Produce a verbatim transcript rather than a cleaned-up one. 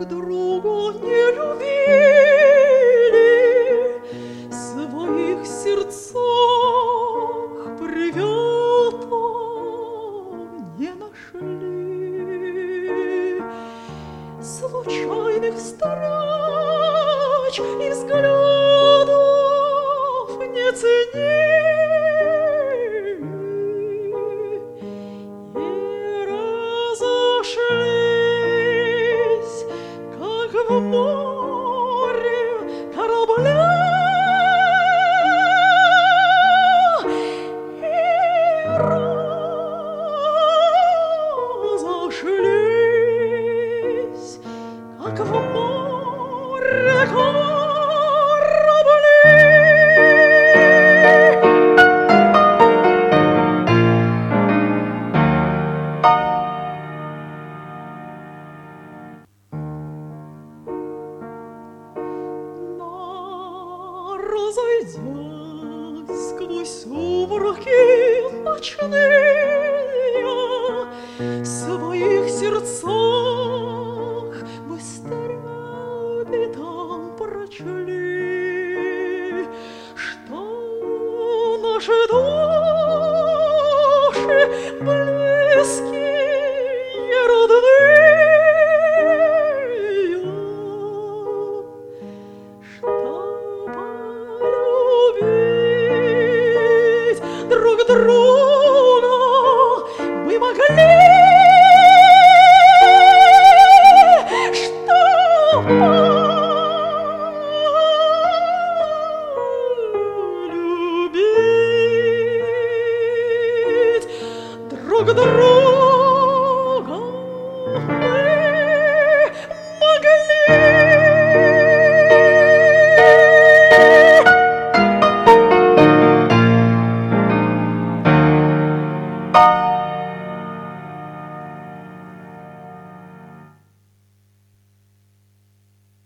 друг друга не любили, в своих сердцах приветом не нашли. Случайных встреч и взглядов не ценили и разошлись, как в море корабля. И разошлись, как в море корабли. Разойдясь сквозь сумраки ночные,